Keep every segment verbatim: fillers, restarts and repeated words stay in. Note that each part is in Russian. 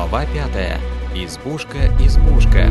Глава пятая. Избушка, избушка.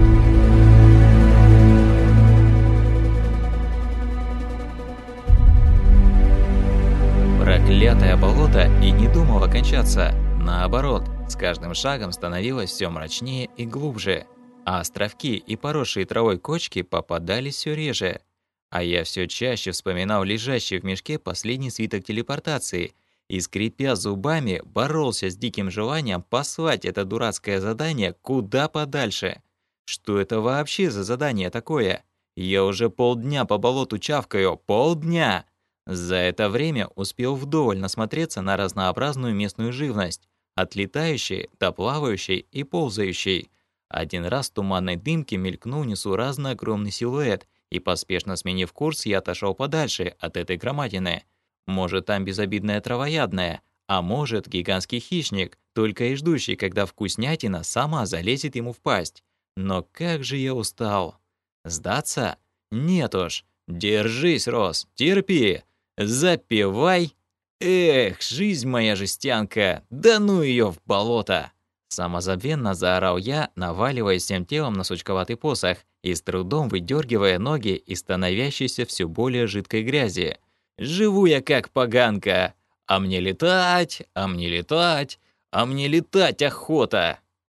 Проклятое болото и не думало кончаться. Наоборот, с каждым шагом становилось все мрачнее и глубже, а островки и поросшие травой кочки попадались все реже. А я все чаще вспоминал лежащий в мешке последний свиток телепортации и, скрипя зубами, боролся с диким желанием послать это дурацкое задание куда подальше. Что это вообще за задание такое? Я уже полдня по болоту чавкаю, полдня! За это время успел вдоволь насмотреться на разнообразную местную живность, от летающей до плавающей и ползающей. Один раз в туманной дымке мелькнул несуразно огромный силуэт, и, поспешно сменив курс, я отошел подальше от этой громадины. Может, там безобидная травоядная, а может, гигантский хищник, только и ждущий, когда вкуснятина сама залезет ему в пасть. Но как же я устал! Сдаться? Нет уж. Держись, Рос, терпи! Запивай! Эх, жизнь моя жестянка, да ну ее в болото! Самозабвенно заорал я, наваливаясь всем телом на сучковатый посох и с трудом выдергивая ноги из становящейся все более жидкой грязи. Живу я как поганка, а мне летать, а мне летать, а мне летать охота.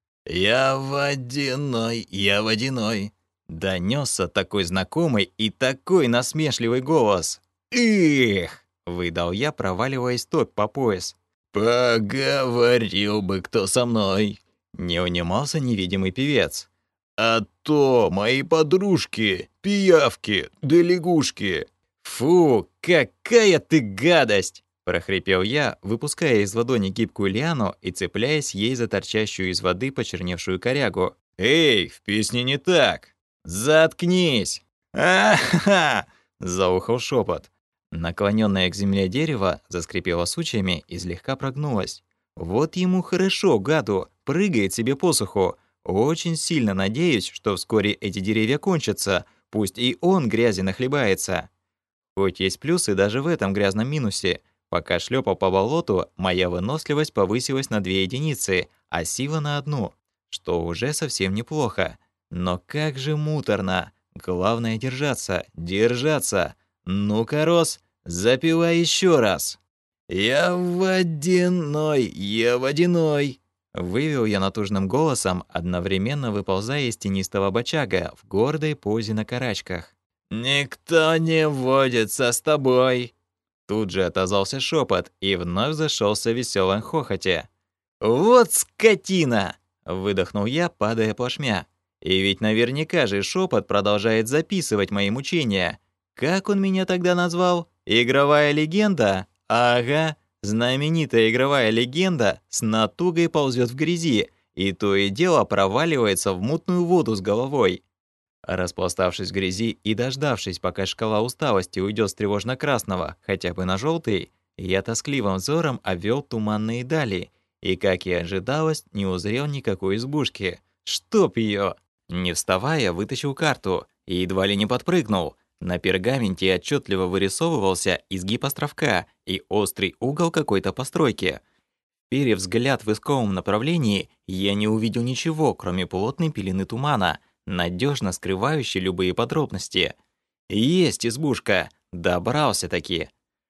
Я водяной, я водяной. Донесся такой знакомый и такой насмешливый голос. Эх! Выдал я, проваливаясь топь по пояс. «Поговорил бы кто со мной!» Не унимался невидимый певец. «А то мои подружки, пиявки да лягушки!» «Фу, какая ты гадость!» прохрипел я, выпуская из ладони гибкую лиану и цепляясь ей за торчащую из воды почерневшую корягу. «Эй, в песне не так!» «Заткнись!» «А-ха-ха!» — заухал шепот. Наклоненное к земле дерево заскрипело сучьями и слегка прогнулось. Вот ему хорошо, гаду, прыгает себе по суху. Очень сильно надеюсь, что вскоре эти деревья кончатся, пусть и он грязи нахлебается. Хоть есть плюсы даже в этом грязном минусе. Пока шлепал по болоту, моя выносливость повысилась на две единицы, а сила на одну, что уже совсем неплохо. Но как же муторно. Главное держаться, держаться. «Ну-ка, Рос, запивай еще раз!» «Я водяной, я водяной!» Вывел я натужным голосом, одновременно выползая из тенистого бочага в гордой позе на карачках. «Никто не водится с тобой!» Тут же отозвался шепот и вновь зашелся в веселом хохоте. «Вот скотина!» — выдохнул я, падая плашмя. И ведь наверняка же шепот продолжает записывать мои мучения. Как он меня тогда назвал? Игровая легенда? Ага, знаменитая игровая легенда с натугой ползет в грязи, и то и дело проваливается в мутную воду с головой. Распластавшись в грязи и дождавшись, пока шкала усталости уйдет с тревожно-красного хотя бы на желтый, я тоскливым взором обвел туманные дали, и, как и ожидалось, не узрел никакой избушки. Чтоб ее! Не вставая, вытащил карту и едва ли не подпрыгнул. На пергаменте отчетливо вырисовывался изгиб островка и острый угол какой-то постройки. Вперев взгляд в искомом направлении, я не увидел ничего, кроме плотной пелены тумана, надежно скрывающей любые подробности. Есть избушка, добрался-таки.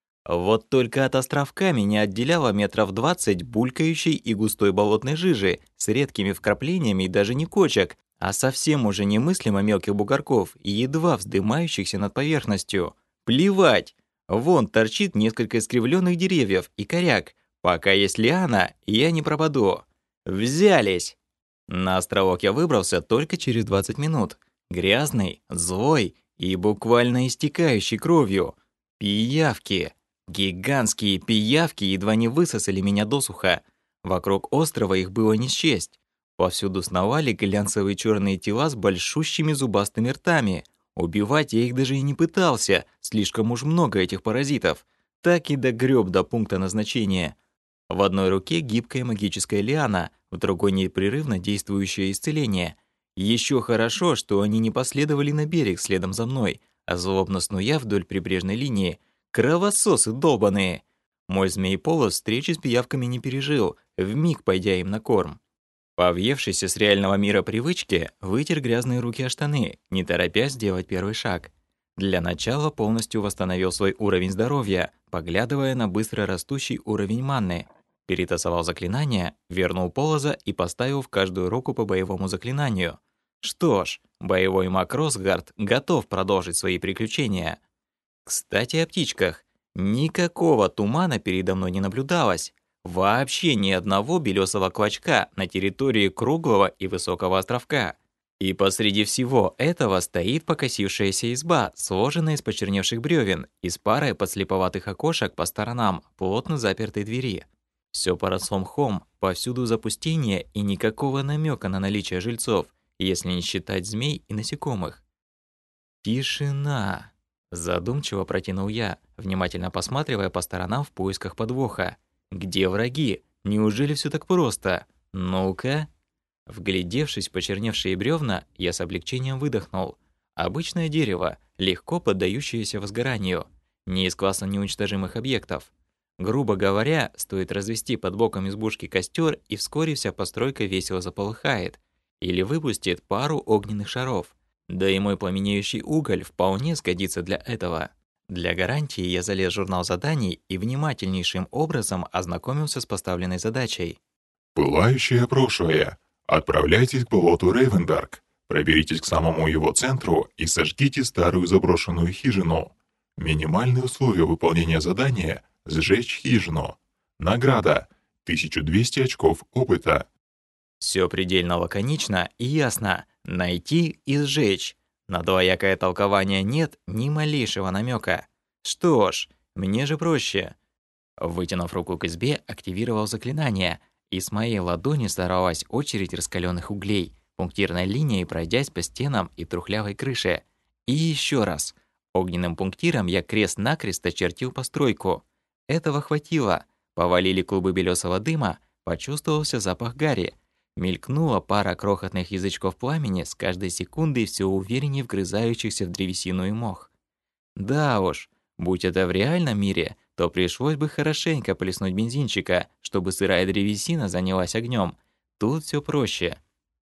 Вот только от островка меня отделяло метров двадцать булькающей и густой болотной жижи с редкими вкраплениями даже не кочек, а совсем уже немыслимо мелких бугорков и едва вздымающихся над поверхностью. Плевать! Вон торчит несколько искривленных деревьев и коряк. Пока есть лиана, я не пропаду. Взялись! На островок я выбрался только через двадцать минут. Грязный, злой и буквально истекающий кровью. Пиявки! Гигантские пиявки едва не высосали меня досуха. Вокруг острова их было не счесть. Повсюду сновали глянцевые черные тела с большущими зубастыми ртами. Убивать я их даже и не пытался, слишком уж много этих паразитов. Так и догреб до пункта назначения. В одной руке гибкая магическая лиана, в другой непрерывно действующее исцеление. Еще хорошо, что они не последовали на берег следом за мной, а злобно снуя вдоль прибрежной линии. Кровососы долбаные! Мой змей-полос встречи с пиявками не пережил, вмиг пойдя им на корм. По въевшейся с реального мира привычке вытер грязные руки о штаны, не торопясь сделать первый шаг. Для начала полностью восстановил свой уровень здоровья, поглядывая на быстро растущий уровень манны. Перетасовал заклинания, вернул полоза и поставил в каждую руку по боевому заклинанию. Что ж, боевой маг Росгард готов продолжить свои приключения. Кстати, о птичках. Никакого тумана передо мной не наблюдалось. Вообще ни одного белесого клочка на территории круглого и высокого островка. И посреди всего этого стоит покосившаяся изба, сложенная из почерневших бревен и с парой подслеповатых окошек по сторонам плотно запертой двери. Все поросло мхом, повсюду запустение и никакого намека на наличие жильцов, если не считать змей и насекомых. Тишина. Задумчиво протянул я, внимательно посматривая по сторонам в поисках подвоха. Где враги? Неужели все так просто? Ну-ка. Вглядевшись в почерневшие бревна, я с облегчением выдохнул. Обычное дерево, легко поддающееся возгоранию, не из класса неуничтожимых объектов. Грубо говоря, стоит развести под боком избушки костер, и вскоре вся постройка весело заполыхает или выпустит пару огненных шаров. Да и мой пламенеющий уголь вполне сгодится для этого. Для гарантии я залез в журнал заданий и внимательнейшим образом ознакомился с поставленной задачей. Пылающее прошлое. Отправляйтесь к болоту Рейвенберг, проберитесь к самому его центру и сожгите старую заброшенную хижину. Минимальные условия выполнения задания — сжечь хижину. Награда — тысяча двести очков опыта. Все предельно лаконично и ясно. Найти и сжечь. На двоякое толкование нет ни малейшего намека. Что ж, мне же проще. Вытянув руку к избе, активировал заклинание, и с моей ладони сорвалась очередь раскаленных углей, пунктирной линией пройдясь по стенам и трухлявой крыше. И еще раз. Огненным пунктиром я крест-накрест очертил постройку. Этого хватило. Повалили клубы белесого дыма, почувствовался запах гари. Мелькнула пара крохотных язычков пламени, с каждой секундой все увереннее вгрызающихся в древесину и мох. Да уж, будь это в реальном мире, то пришлось бы хорошенько плеснуть бензинчика, чтобы сырая древесина занялась огнем. Тут все проще.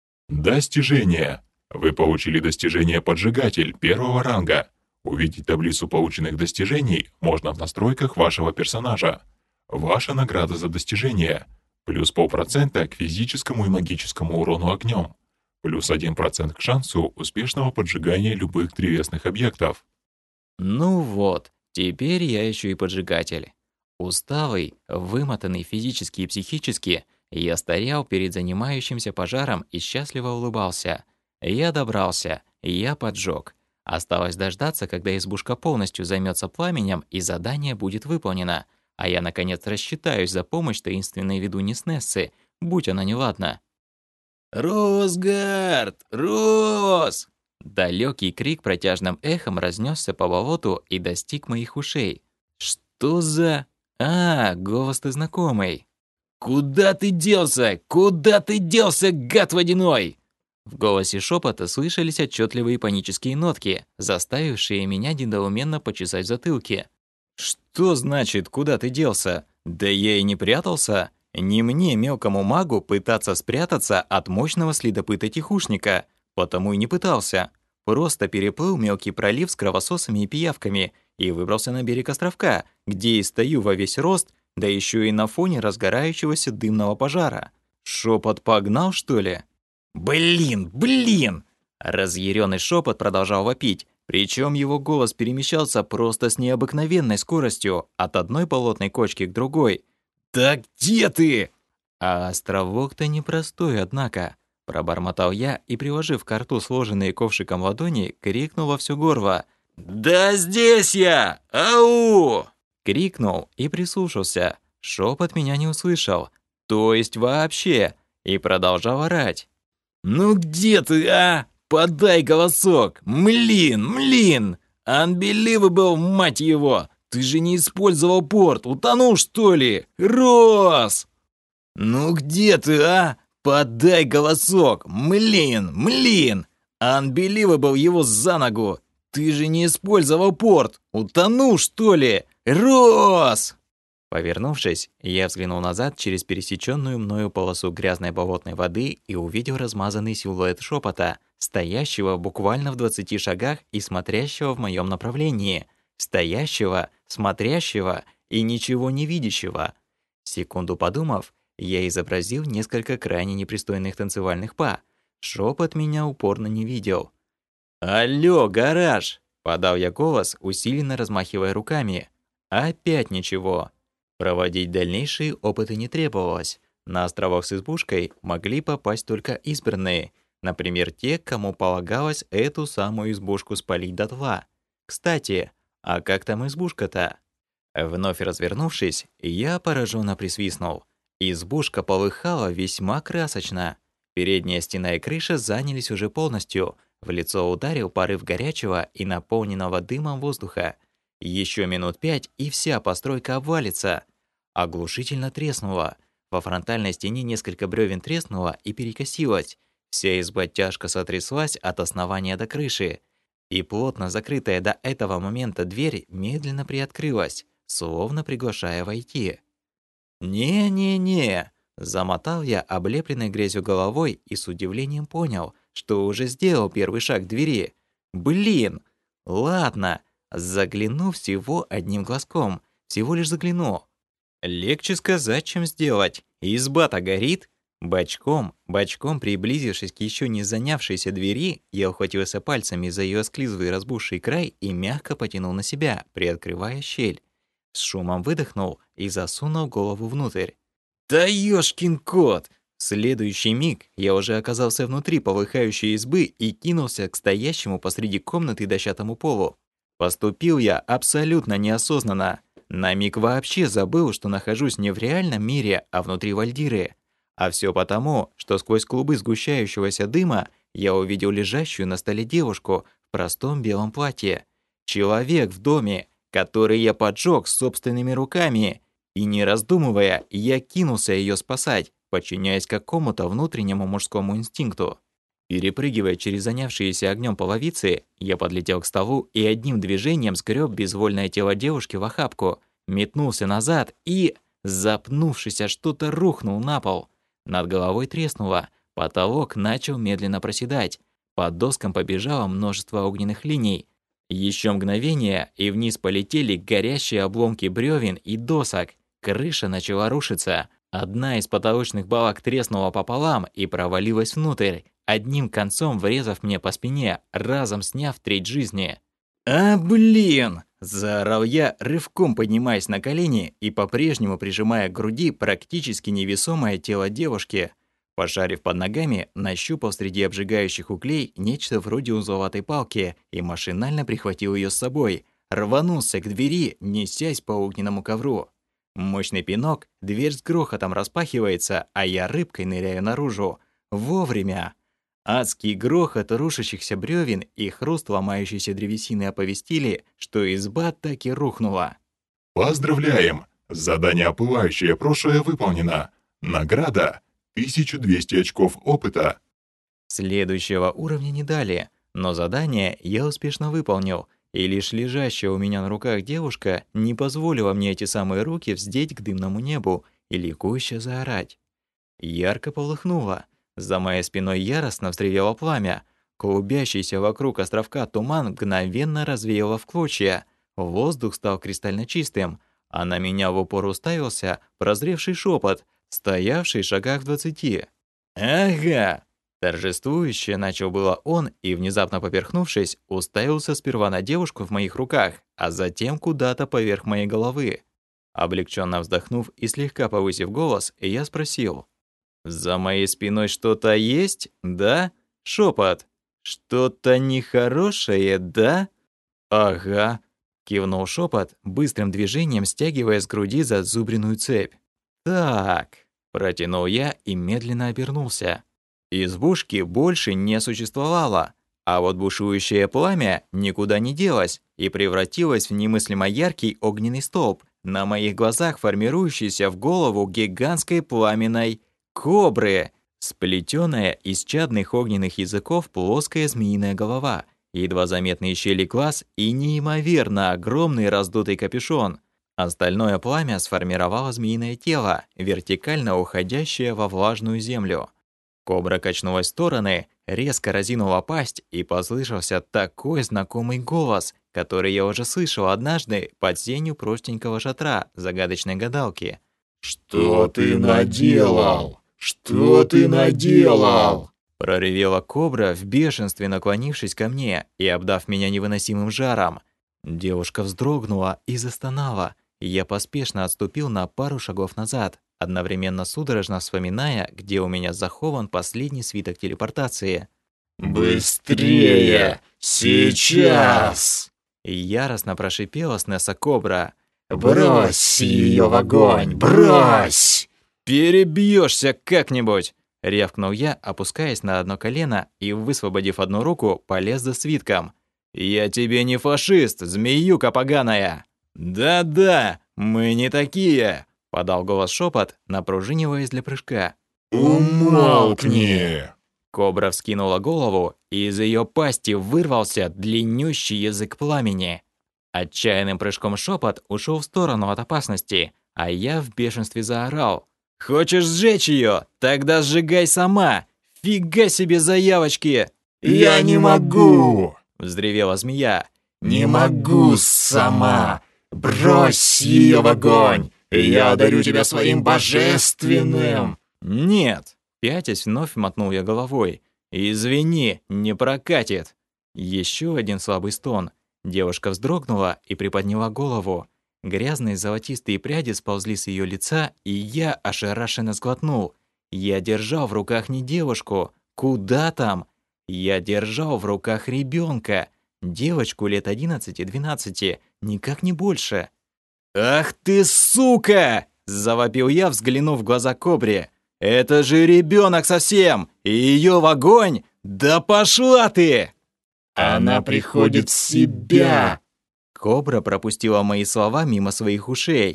Достижение. Вы получили достижение «Поджигатель» первого ранга. Увидеть таблицу полученных достижений можно в настройках вашего персонажа. Ваша награда за достижение — плюс полпроцента к физическому и магическому урону огнем, плюс один процент к шансу успешного поджигания любых древесных объектов. Ну вот, теперь я еще и поджигатель. Усталый, вымотанный физически и психически, я стоял перед занимающимся пожаром и счастливо улыбался. Я добрался, я поджег. Осталось дождаться, когда избушка полностью займется пламенем и задание будет выполнено. А я, наконец, рассчитаюсь за помощь таинственной ведуньи Снессы, будь она неладна. «Росгард! Рос!» Далекий крик протяжным эхом разнесся по болоту и достиг моих ушей. «Что за...» «А, голос-то знакомый!» «Куда ты делся? Куда ты делся, гад водяной?» В голосе шепота слышались отчетливые панические нотки, заставившие меня недоуменно почесать в затылке. «Что значит, куда ты делся? Да я и не прятался. Не мне, мелкому магу, пытаться спрятаться от мощного следопыта-тихушника, потому и не пытался. Просто переплыл мелкий пролив с кровососами и пиявками и выбрался на берег островка, где и стою во весь рост, да еще и на фоне разгорающегося дымного пожара. Шепот погнал, что ли? Блин, блин! Разъяренный шепот продолжал вопить. Причем его голос перемещался просто с необыкновенной скоростью от одной болотной кочки к другой. «Да где ты?» А островок-то непростой, однако. Пробормотал я и, приложив к рту сложенные ковшиком ладони, крикнул во всё горло. «Да здесь я! Ау!» Крикнул и прислушался. Шепот меня не услышал. То есть вообще. И продолжал орать. «Ну где ты, а? Подай голосок! Млин, млин! Unbelievable, мать его! Ты же не использовал порт, утонул, что ли? Рос! Ну где ты, а? Подай голосок! Млин, млин! Unbelievable его за ногу! Ты же не использовал порт, утонул, что ли? Рос!» Повернувшись, я взглянул назад через пересеченную мною полосу грязной болотной воды и увидел размазанный силуэт Шепота, стоящего буквально в двадцати шагах и смотрящего в моем направлении. Стоящего, смотрящего и ничего не видящего. Секунду подумав, я изобразил несколько крайне непристойных танцевальных па. Шепот меня упорно не видел. «Алло, гараж!» — подал я голос, усиленно размахивая руками. Опять ничего. Проводить дальнейшие опыты не требовалось. На островах с избушкой могли попасть только избранные, например, те, кому полагалось эту самую избушку спалить дотла. Кстати, а как там избушка-то? Вновь развернувшись, я пораженно присвистнул. Избушка полыхала весьма красочно. Передняя стена и крыша занялись уже полностью. В лицо ударил порыв горячего и наполненного дымом воздуха. Еще минут пять, и вся постройка обвалится. Оглушительно треснуло. Во фронтальной стене несколько бревен треснуло и перекосилось. Вся изба тяжко сотряслась от основания до крыши. И плотно закрытая до этого момента дверь медленно приоткрылась, словно приглашая войти. «Не-не-не!» – замотал я облепленной грязью головой и с удивлением понял, что уже сделал первый шаг к двери. «Блин! Ладно, загляну всего одним глазком, всего лишь загляну. Легче сказать, чем сделать. Изба-то горит». Бочком, бочком приблизившись к еще не занявшейся двери, я ухватился пальцами за ее осклизлый разбухший край и мягко потянул на себя, приоткрывая щель. С шумом выдохнул и засунул голову внутрь. «Да ёшкин кот!» В следующий миг я уже оказался внутри полыхающей избы и кинулся к стоящему посреди комнаты дощатому полу. Поступил я абсолютно неосознанно. На миг вообще забыл, что нахожусь не в реальном мире, а внутри вальдиры. А все потому, что сквозь клубы сгущающегося дыма я увидел лежащую на столе девушку в простом белом платье. Человек в доме, который я поджег собственными руками. И не раздумывая, я кинулся ее спасать, подчиняясь какому-то внутреннему мужскому инстинкту. Перепрыгивая через занявшиеся огнем половицы, я подлетел к столу и одним движением сгреб безвольное тело девушки в охапку, метнулся назад и, запнувшись о что-то, рухнул на пол. Над головой треснуло, потолок начал медленно проседать, по доскам побежало множество огненных линий. Еще мгновение, и вниз полетели горящие обломки бревен и досок. Крыша начала рушиться. Одна из потолочных балок треснула пополам и провалилась внутрь, одним концом врезав мне по спине, разом сняв треть жизни. «А, блин!» – заорал я, рывком поднимаясь на колени и по-прежнему прижимая к груди практически невесомое тело девушки. Пошарив под ногами, нащупал среди обжигающих углей нечто вроде узловатой палки и машинально прихватил ее с собой. Рванулся к двери, несясь по огненному ковру. Мощный пинок, дверь с грохотом распахивается, а я рыбкой ныряю наружу. Вовремя! Адский грохот рушащихся бревен и хруст ломающейся древесины оповестили, что изба так и рухнула. Поздравляем! Задание «Опылающее прошлое» выполнено. Награда — тысяча двести очков опыта. Следующего уровня не дали, но задание я успешно выполнил, и лишь лежащая у меня на руках девушка не позволила мне эти самые руки вздеть к дымному небу и ликующе заорать. Ярко полыхнуло. За моей спиной яростно взревело пламя. Клубящийся вокруг островка туман мгновенно развеяло в клочья. Воздух стал кристально чистым, а на меня в упор уставился прозревший Шепот, стоявший в шагах в двадцати. «Ага!» Торжествующе начал было он и, внезапно поперхнувшись, уставился сперва на девушку в моих руках, а затем куда-то поверх моей головы. Облегченно вздохнув и слегка повысив голос, я спросил: «За моей спиной что-то есть, да, Шепот? Что-то нехорошее, да?» «Ага», — кивнул Шепот, быстрым движением стягивая с груди зазубренную цепь. «Так», — протянул я и медленно обернулся. Избушки больше не существовало, а вот бушующее пламя никуда не делось и превратилось в немыслимо яркий огненный столб, на моих глазах формирующийся в голову гигантской пламенной кобры, сплетенная из чадных огненных языков плоская змеиная голова, едва заметные щели глаз и неимоверно огромный раздутый капюшон. Остальное пламя сформировало змеиное тело, вертикально уходящее во влажную землю. Кобра качнулась в стороны, резко разинула пасть, и послышался такой знакомый голос, который я уже слышал однажды под сенью простенького шатра загадочной гадалки. «Что ты наделал? Что ты наделал?» Проревела кобра в бешенстве, наклонившись ко мне и обдав меня невыносимым жаром. Девушка вздрогнула и застонала. Я поспешно отступил на пару шагов назад, одновременно судорожно вспоминая, где у меня захован последний свиток телепортации. «Быстрее! Сейчас!» Яростно прошипела Снесса Кобра. «Брось ее в огонь! Брось!» «Перебьешься как-нибудь!» — рявкнул я, опускаясь на одно колено и, высвободив одну руку, полез за свитком. «Я тебе не фашист, змеюка поганая!» «Да-да, мы не такие!» — подал голос шепот, напружиниваясь для прыжка. «Умолкни!» Кобра вскинула голову, и из ее пасти вырвался длиннющий язык пламени. Отчаянным прыжком шепот ушел в сторону от опасности, а я в бешенстве заорал. «Хочешь сжечь ее? Тогда сжигай сама! Фига себе заявочки!» «Я не могу!» — взревела змея. «Не могу сама! Брось ее в огонь! Я одарю тебя своим божественным!» «Нет!» — пятясь вновь мотнул я головой. «Извини, не прокатит!» Еще один слабый стон. Девушка вздрогнула и приподняла голову. Грязные золотистые пряди сползли с ее лица, и я ошарашенно сглотнул. Я держал в руках не девушку. Куда там? Я держал в руках ребенка. Девочку лет одиннадцати-двенадцати, никак не больше. «Ах ты, сука!» – завопил я, взглянув в глаза кобре. «Это же ребенок совсем! И ее в огонь! Да пошла ты!» «Она приходит в себя!» Кобра пропустила мои слова мимо своих ушей.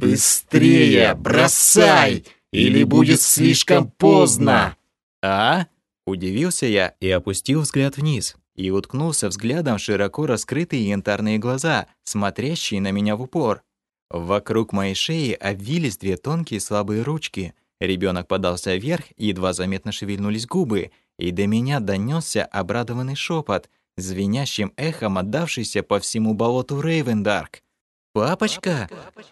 «Быстрее, бросай, или будет слишком поздно!» «А?» – удивился я и опустил взгляд вниз, и уткнулся взглядом в широко раскрытые янтарные глаза, смотрящие на меня в упор. Вокруг моей шеи обвились две тонкие слабые ручки. Ребенок подался вверх, едва заметно шевельнулись губы, и до меня донесся обрадованный шепот, звенящим эхом отдавшийся по всему болоту Рейвендарк. «Папочка?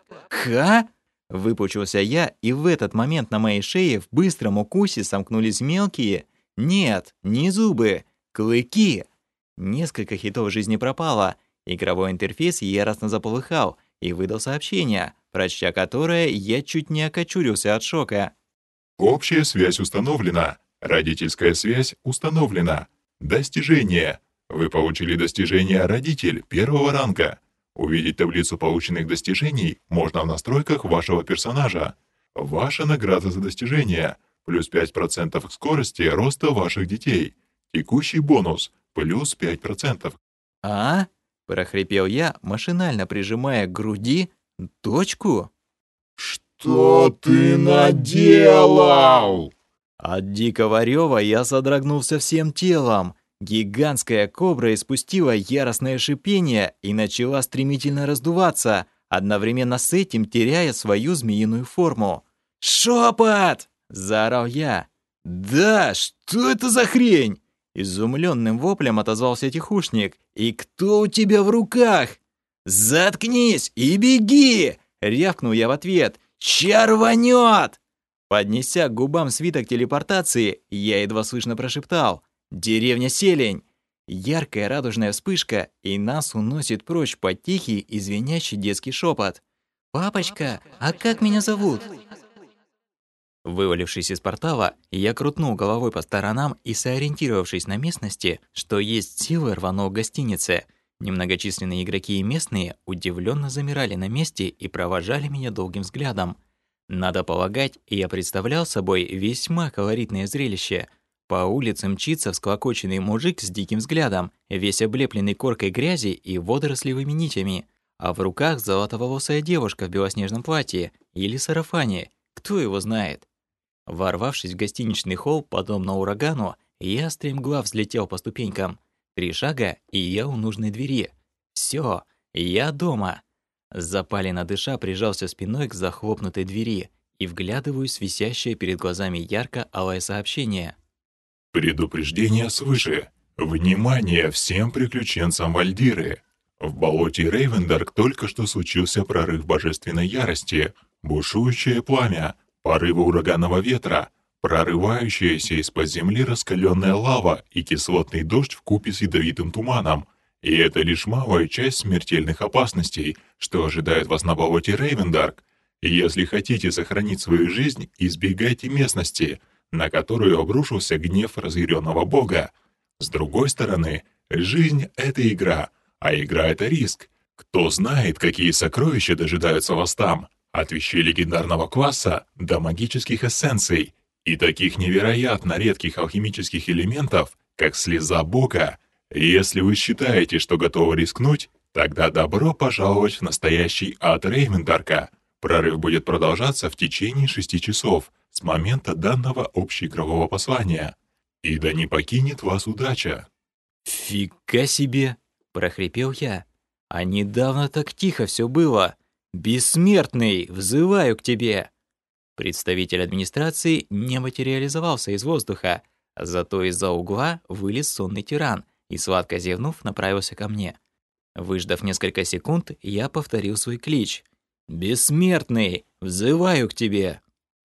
Ха?» — выпучился я, и в этот момент на моей шее в быстром укусе сомкнулись мелкие, нет, не зубы, клыки. Несколько хитов жизни пропало, игровой интерфейс яростно заполыхал и выдал сообщение, прочтя которое я чуть не окочурился от шока. «Общая связь установлена. Родительская связь установлена. Достижение. Вы получили достижение «Родитель» первого ранга. Увидеть таблицу полученных достижений можно в настройках вашего персонажа. Ваша награда за достижение – плюс пять процентов к скорости роста ваших детей. Текущий бонус – плюс пять процентов. «А?» – прохрипел я, машинально прижимая к груди дочку. «Что ты наделал?» От дикого рёва я содрогнулся всем телом. Гигантская кобра испустила яростное шипение и начала стремительно раздуваться, одновременно с этим теряя свою змеиную форму. «Шепот!» – заорал я. «Да, что это за хрень?» Изумленным воплем отозвался тихушник. «И кто у тебя в руках?» «Заткнись и беги!» – рявкнул я в ответ. «Ща рванет!» Поднеся к губам свиток телепортации, я едва слышно прошептал: «Деревня Селень!» Яркая радужная вспышка, и нас уносит прочь под тихий и звенящий детский шепот. «Папочка, а как меня зовут?» Вывалившись из портала, я крутнул головой по сторонам и, сориентировавшись на местности, что есть силы, рванул к гостинице. Немногочисленные игроки и местные удивленно замирали на месте и провожали меня долгим взглядом. Надо полагать, я представлял собой весьма колоритное зрелище. По улице мчится всклокоченный мужик с диким взглядом, весь облепленный коркой грязи и водорослевыми нитями, а в руках золотоволосая девушка в белоснежном платье или сарафане, кто его знает. Ворвавшись в гостиничный холл, подобно урагану, я стремглав взлетел по ступенькам. Три шага, и я у нужной двери. Всё, я дома. Запаленно дыша прижался спиной к захлопнутой двери и вглядываюсь в висящее перед глазами ярко-алое сообщение. Предупреждение свыше. Внимание всем приключенцам Вальдиры. В болоте Рейвендарк только что случился прорыв божественной ярости, бушующее пламя, порывы ураганного ветра, прорывающаяся из-под земли раскаленная лава и кислотный дождь вкупе с ядовитым туманом. И это лишь малая часть смертельных опасностей, что ожидает вас на болоте Рейвендарк. Если хотите сохранить свою жизнь, избегайте местности, на которую обрушился гнев разъяренного бога. С другой стороны, жизнь — это игра, а игра — это риск. Кто знает, какие сокровища дожидаются вас там, от вещей легендарного класса до магических эссенций и таких невероятно редких алхимических элементов, как слеза бога. Если вы считаете, что готовы рискнуть, тогда добро пожаловать в настоящий ад Рейвендарка. Прорыв будет продолжаться в течение шести часов с момента данного общеигрового послания. И да не покинет вас удача. «Фига себе!» — прохрипел я. «А недавно так тихо все было! Бессмертный, взываю к тебе!» Представитель администрации не материализовался из воздуха, зато из-за угла вылез сонный тиран и, сладко зевнув, направился ко мне. Выждав несколько секунд, я повторил свой клич. «Бессмертный, взываю к тебе!»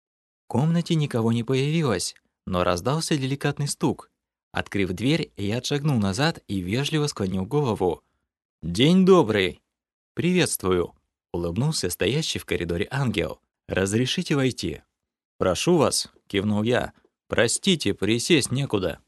В комнате никого не появилось, но раздался деликатный стук. Открыв дверь, я отшагнул назад и вежливо склонил голову. «День добрый!» «Приветствую!» — улыбнулся стоящий в коридоре ангел. «Разрешите войти?» «Прошу вас!» — кивнул я. «Простите, присесть некуда».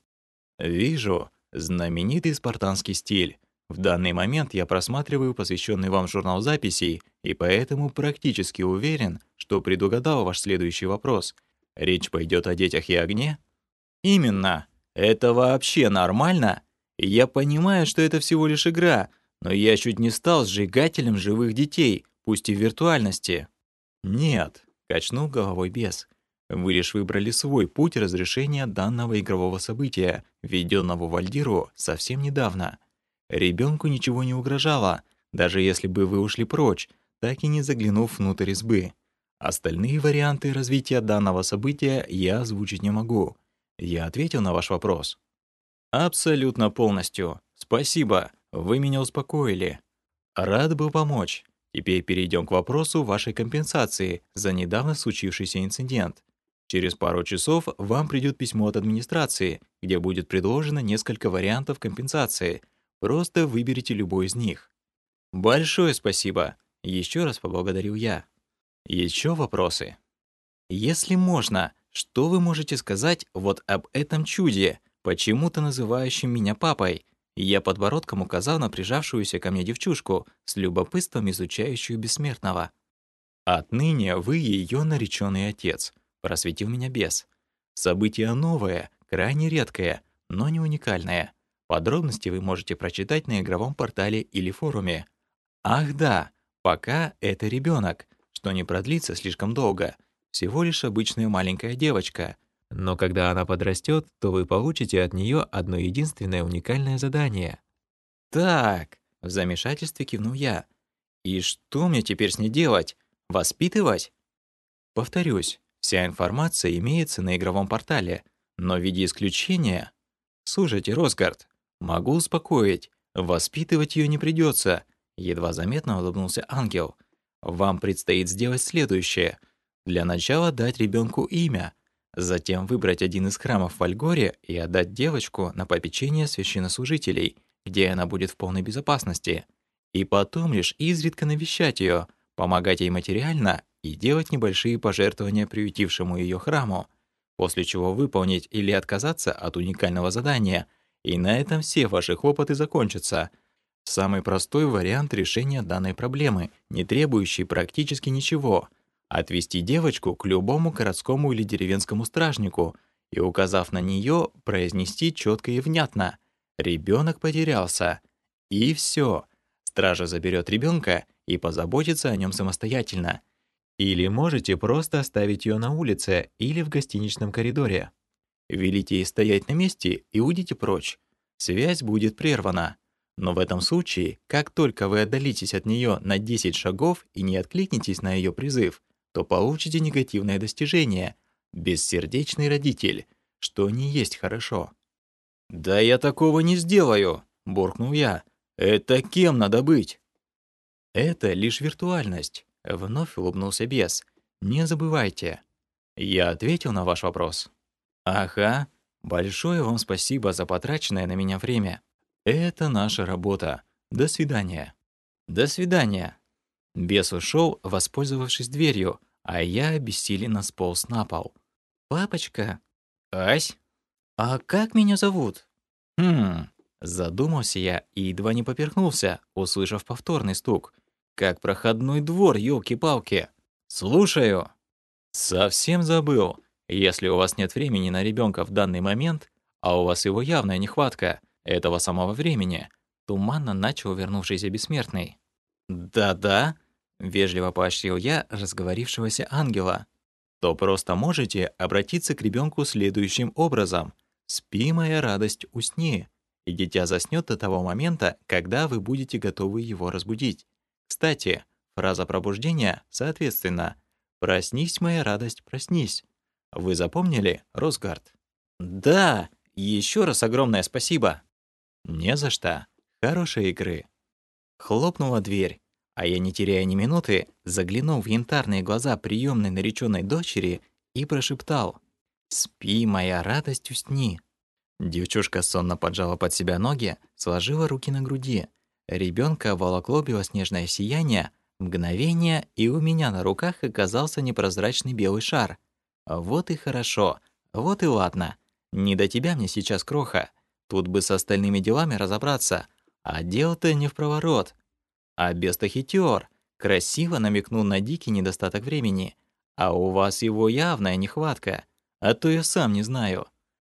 «Вижу. Знаменитый спартанский стиль. В данный момент я просматриваю посвященный вам журнал записей и поэтому практически уверен, что предугадал ваш следующий вопрос. Речь пойдет о детях и огне?» «Именно. Это вообще нормально? Я понимаю, что это всего лишь игра, но я чуть не стал сжигателем живых детей, пусть и в виртуальности». «Нет», — качнул головой бес. «Вы лишь выбрали свой путь разрешения данного игрового события, введенного в Вальдиру совсем недавно. Ребенку ничего не угрожало, даже если бы вы ушли прочь, так и не заглянув внутрь избы. Остальные варианты развития данного события я озвучить не могу. Я ответил на ваш вопрос». «Абсолютно полностью. Спасибо, вы меня успокоили. Рад был помочь. Теперь перейдем к вопросу вашей компенсации за недавно случившийся инцидент. Через пару часов вам придет письмо от администрации, где будет предложено несколько вариантов компенсации. Просто выберите любой из них». «Большое спасибо», — еще раз поблагодарил я. «Еще вопросы?» «Если можно, что вы можете сказать вот об этом чуде, почему-то называющем меня папой?» Я подбородком указал на прижавшуюся ко мне девчушку, с любопытством изучающую бессмертного. «Отныне вы ее нареченный отец», — просветил меня бес. «Событие новое, крайне редкое, но не уникальное. Подробности вы можете прочитать на игровом портале или форуме. Ах да, пока это ребенок, что не продлится слишком долго. Всего лишь обычная маленькая девочка. Но когда она подрастет, то вы получите от нее одно единственное уникальное задание». «Так», — в замешательстве кивнул я. «И что мне теперь с ней делать? Воспитывать?» «Повторюсь, вся информация имеется на игровом портале, но в виде исключения...» «Слушайте, Росгард, могу успокоить, воспитывать ее не придется», — едва заметно улыбнулся ангел. «Вам предстоит сделать следующее. Для начала дать ребенку имя, затем выбрать один из храмов в Альгоре и отдать девочку на попечение священнослужителей, где она будет в полной безопасности, и потом лишь изредка навещать ее, помогать ей материально и делать небольшие пожертвования приютившему ее храму, после чего выполнить или отказаться от уникального задания, и на этом все ваши хлопоты закончатся. Самый простой вариант решения данной проблемы, не требующий практически ничего — отвести девочку к любому городскому или деревенскому стражнику и, указав на нее, произнести четко и внятно: «Ребенок потерялся». И все. Стража заберет ребенка и позаботится о нем самостоятельно. Или можете просто оставить ее на улице или в гостиничном коридоре. Велите ей стоять на месте и уйдите прочь. Связь будет прервана. Но в этом случае, как только вы отдалитесь от нее на десять шагов и не откликнетесь на ее призыв, то получите негативное достижение — бессердечный родитель, что не есть хорошо. «Да я такого не сделаю!» — буркнул я. «Это кем надо быть?» «Это лишь виртуальность», — вновь улыбнулся бес. «Не забывайте». Я ответил на ваш вопрос. «Ага, большое вам спасибо за потраченное на меня время. Это наша работа. До свидания». «До свидания». Бес ушел, воспользовавшись дверью, а я обессиленно сполз на пол. «Папочка». «Ась? А как меня зовут?» «Хм...» Задумался я и едва не поперхнулся, услышав повторный стук. Как проходной двор, ёлки-палки. «Слушаю». «Совсем забыл. Если у вас нет времени на ребенка в данный момент, а у вас его явная нехватка этого самого времени», туманно начал вернувшийся бессмертный. «Да-да», — вежливо поощрил я разговорившегося ангела, «то просто можете обратиться к ребенку следующим образом. «Спи, моя радость, усни», и дитя заснёт до того момента, когда вы будете готовы его разбудить. Кстати, фраза пробуждения, соответственно, «Проснись, моя радость, проснись». Вы запомнили, Росгард? Да, еще раз огромное спасибо. Не за что. Хорошей игры. Хлопнула дверь, а я, не теряя ни минуты, заглянул в янтарные глаза приемной нареченной дочери и прошептал: «Спи, моя радость, усни». Девчушка сонно поджала под себя ноги, сложила руки на груди. Ребенка волокло белоснежное сияние, мгновение, и у меня на руках оказался непрозрачный белый шар. Вот и хорошо, вот и ладно. Не до тебя мне сейчас, кроха. Тут бы с остальными делами разобраться, а дело-то не впроворот. А бес-то хитёр, красиво намекнул на дикий недостаток времени. А у вас его явная нехватка, а то я сам не знаю.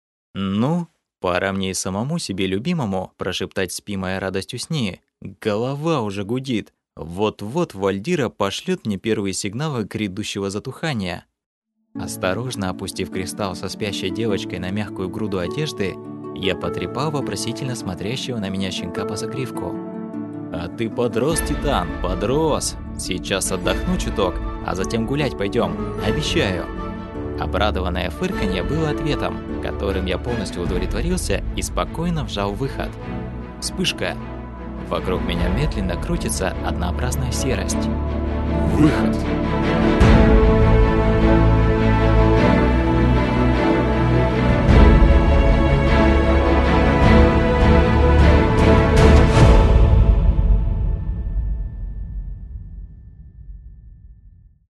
Ну, пора мне и самому себе любимому прошептать «Спи, моя радость, усни». Голова уже гудит. Вот-вот Вальдира пошлет мне первые сигналы грядущего затухания. Осторожно опустив кристалл со спящей девочкой на мягкую груду одежды, я потрепал вопросительно смотрящего на меня щенка по загривку. «А ты подрос, Титан, подрос! Сейчас отдохну чуток, а затем гулять пойдем, обещаю!» Обрадованное фырканье было ответом, которым я полностью удовлетворился и спокойно вжал в выход. Вспышка. Вокруг меня медленно крутится однообразная серость. Выход.